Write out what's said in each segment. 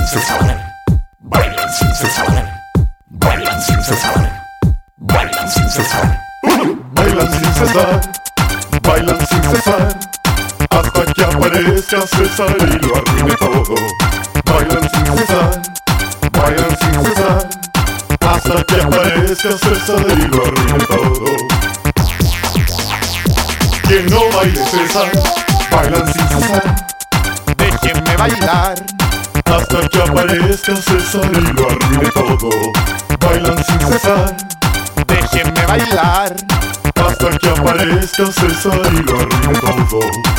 sin cesar, bailan sin cesar, bailan sin cesar, bailan sin cesar, bailan sin cesar, bailan sin cesar, hasta que aparezca César y lo arruine todo. Bailan sin cesar, bailan sin cesar, hasta que aparezca César y lo arruine todo. Quien no baile César, bailan sin cesar. Déjenme bailar Hasta que aparezca César y lo arruine todo. Bailan sin cesar. Déjenme bailar Hasta que aparezca César y lo arruine todo.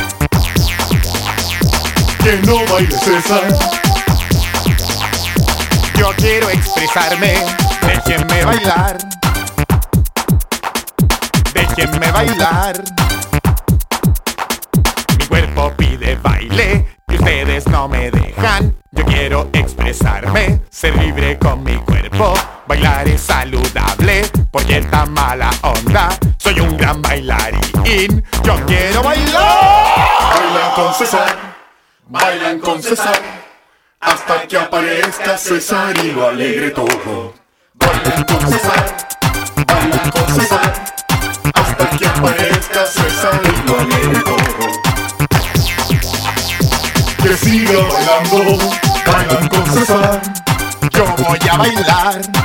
Que no baile César. Yo quiero expresarme. Déjenme bailar. Déjenme bailar. Mi cuerpo pide baile y ustedes no me dejan. Yo quiero expresarme, ser libre con mi cuerpo. Bailar es saludable, porque esta mala onda. Soy un gran bailarín. Yo quiero bailar. Bailan con César. Bailan con César. Hasta que aparezca César y lo alegre todo. Bailan con César. Bailan con César. Hasta que aparezca César y lo alegre todo. Que siga bailando. Bailan con César. Yo voy a bailar.